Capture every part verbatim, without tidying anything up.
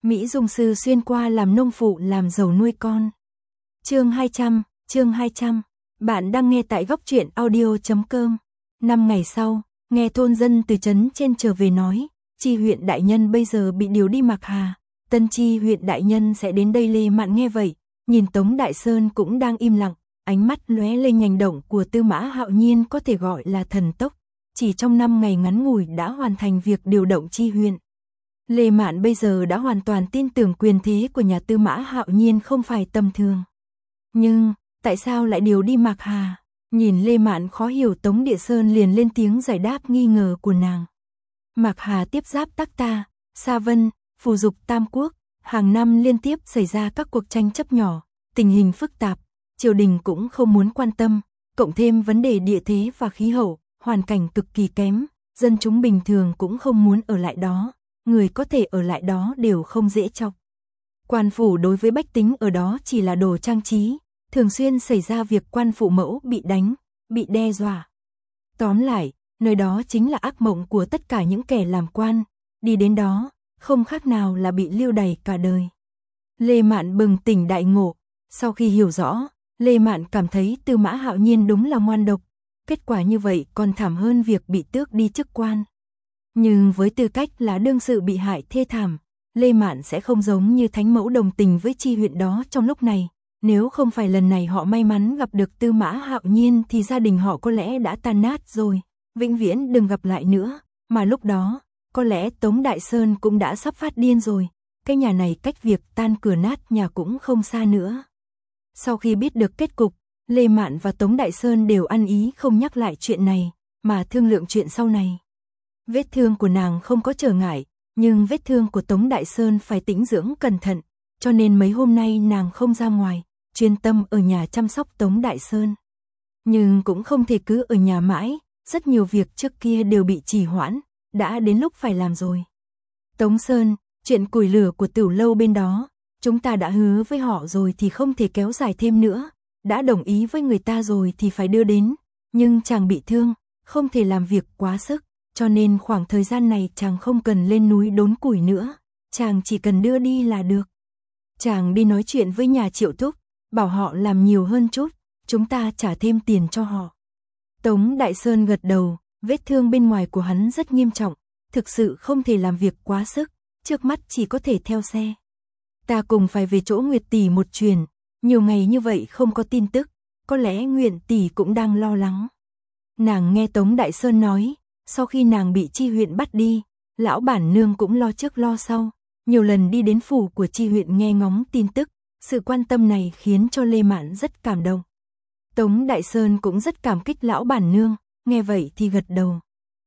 Mỹ Dung sư xuyên qua làm nông phụ làm giàu nuôi con. Chương hai trăm, chương hai trăm. Bạn đang nghe tại góc truyện audio chấm com. Năm ngày sau, nghe thôn dân từ trấn trên trở về nói, Chi huyện đại nhân bây giờ bị điều đi Mạc Hà, Tân Chi huyện đại nhân sẽ đến đây. Lê Mạn nghe vậy, nhìn Tống Đại Sơn cũng đang im lặng, ánh mắt lóe lên. Hành động của Tư Mã Hạo Nhiên có thể gọi là thần tốc, chỉ trong năm ngày ngắn ngủi đã hoàn thành việc điều động Chi huyện. Lê Mạn bây giờ đã hoàn toàn tin tưởng quyền thế của nhà Tư Mã Hạo Nhiên không phải tầm thường. Nhưng, tại sao lại điều đi Mạc Hà? Nhìn Lê Mạn khó hiểu, Tống Địa Sơn liền lên tiếng giải đáp nghi ngờ của nàng. Mạc Hà tiếp giáp Tắc Ta, Sa Vân, Phù Dục Tam Quốc, hàng năm liên tiếp xảy ra các cuộc tranh chấp nhỏ, tình hình phức tạp, triều đình cũng không muốn quan tâm, cộng thêm vấn đề địa thế và khí hậu, hoàn cảnh cực kỳ kém, dân chúng bình thường cũng không muốn ở lại đó, người có thể ở lại đó đều không dễ chọc. Quan phủ đối với bách tính ở đó chỉ là đồ trang trí, thường xuyên xảy ra việc quan phụ mẫu bị đánh, bị đe dọa. Tóm lại, nơi đó chính là ác mộng của tất cả những kẻ làm quan, đi đến đó, không khác nào là bị lưu đày cả đời. Lê Mạn bừng tỉnh đại ngộ, sau khi hiểu rõ, Lê Mạn cảm thấy Tư Mã Hạo Nhiên đúng là ngoan độc, kết quả như vậy còn thảm hơn việc bị tước đi chức quan. Nhưng với tư cách là đương sự bị hại thê thảm, Lê Mạn sẽ không giống như thánh mẫu đồng tình với Chi huyện đó trong lúc này. Nếu không phải lần này họ may mắn gặp được Tư Mã Hạo Nhiên thì gia đình họ có lẽ đã tan nát rồi, vĩnh viễn đừng gặp lại nữa. Mà lúc đó, có lẽ Tống Đại Sơn cũng đã sắp phát điên rồi, cái nhà này cách việc tan cửa nát nhà cũng không xa nữa. Sau khi biết được kết cục, Lê Mạn và Tống Đại Sơn đều ăn ý không nhắc lại chuyện này, mà thương lượng chuyện sau này. Vết thương của nàng không có trở ngại, nhưng vết thương của Tống Đại Sơn phải tĩnh dưỡng cẩn thận, cho nên mấy hôm nay nàng không ra ngoài, chuyên tâm ở nhà chăm sóc Tống Đại Sơn. Nhưng cũng không thể cứ ở nhà mãi, rất nhiều việc trước kia đều bị trì hoãn, đã đến lúc phải làm rồi. Tống Sơn, chuyện củi lửa của Tửu lâu bên đó, chúng ta đã hứa với họ rồi thì không thể kéo dài thêm nữa, đã đồng ý với người ta rồi thì phải đưa đến, nhưng chàng bị thương, không thể làm việc quá sức, cho nên khoảng thời gian này chàng không cần lên núi đốn củi nữa, chàng chỉ cần đưa đi là được. Chàng đi nói chuyện với nhà Triệu Thúc, bảo họ làm nhiều hơn chút, chúng ta trả thêm tiền cho họ. Tống Đại Sơn gật đầu, vết thương bên ngoài của hắn rất nghiêm trọng, thực sự không thể làm việc quá sức, trước mắt chỉ có thể theo xe. Ta cùng phải về chỗ Nguyệt tỷ một truyền, nhiều ngày như vậy không có tin tức, có lẽ Nguyệt tỷ cũng đang lo lắng. Nàng nghe Tống Đại Sơn nói, sau khi nàng bị Chi huyện bắt đi, lão bản nương cũng lo trước lo sau, nhiều lần đi đến phủ của Chi huyện nghe ngóng tin tức, sự quan tâm này khiến cho Lê Mạn rất cảm động. Tống Đại Sơn cũng rất cảm kích lão bản nương, nghe vậy thì gật đầu.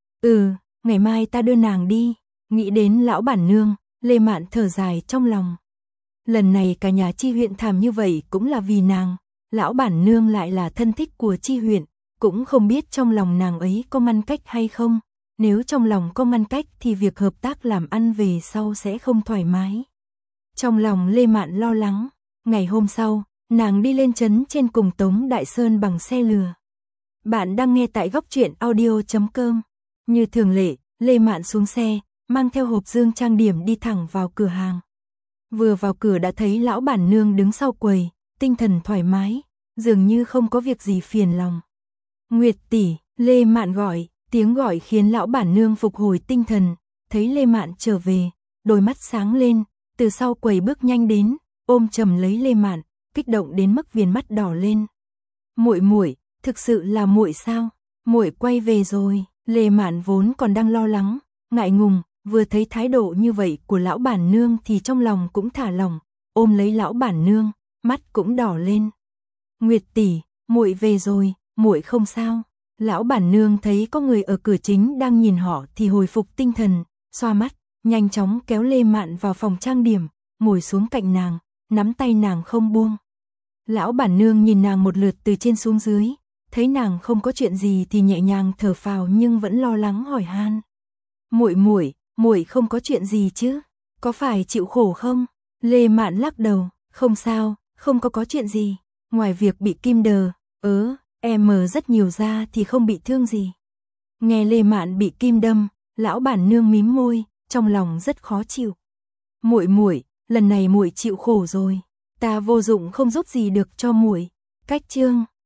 Ừ, ngày mai ta đưa nàng đi. Nghĩ đến lão bản nương, Lê Mạn thở dài trong lòng. Lần này cả nhà Chi huyện thảm như vậy cũng là vì nàng, lão bản nương lại là thân thích của Chi huyện, cũng không biết trong lòng nàng ấy có ngăn cách hay không. Nếu trong lòng có ngăn cách thì việc hợp tác làm ăn về sau sẽ không thoải mái. Trong lòng Lê Mạn lo lắng, ngày hôm sau, nàng đi lên trấn trên cùng Tống Đại Sơn bằng xe lừa. Bạn đang nghe tại góc truyện audio chấm com. Như thường lệ, Lê Mạn xuống xe, mang theo hộp dương trang điểm đi thẳng vào cửa hàng. Vừa vào cửa đã thấy lão bản nương đứng sau quầy, tinh thần thoải mái, dường như không có việc gì phiền lòng. Nguyệt tỷ, Lê Mạn gọi, tiếng gọi khiến lão bản nương phục hồi tinh thần, thấy Lê Mạn trở về, đôi mắt sáng lên, từ sau quầy bước nhanh đến, ôm chầm lấy Lê Mạn, kích động đến mức viền mắt đỏ lên. Muội muội, thực sự là muội sao? Muội quay về rồi. Lê Mạn vốn còn đang lo lắng, ngại ngùng, vừa thấy thái độ như vậy của lão bản nương thì trong lòng cũng thả lỏng, ôm lấy lão bản nương, mắt cũng đỏ lên. Nguyệt tỷ, muội về rồi, muội không sao. Lão bản nương thấy có người ở cửa chính đang nhìn họ thì hồi phục tinh thần, xoa mắt, nhanh chóng kéo Lê Mạn vào phòng trang điểm, ngồi xuống cạnh nàng, nắm tay nàng không buông. Lão bản nương nhìn nàng một lượt từ trên xuống dưới, thấy nàng không có chuyện gì thì nhẹ nhàng thở phào nhưng vẫn lo lắng hỏi han. Muội muội, muội không có chuyện gì chứ? Có phải chịu khổ không? Lê Mạn lắc đầu, không sao, không có có chuyện gì, ngoài việc bị kim đờ, ớ, em rất nhiều ra thì không bị thương gì. Nghe Lê Mạn bị kim đâm, lão bản nương mím môi, trong lòng rất khó chịu. Muội muội, lần này muội chịu khổ rồi, ta vô dụng không giúp gì được cho muội. Cách chương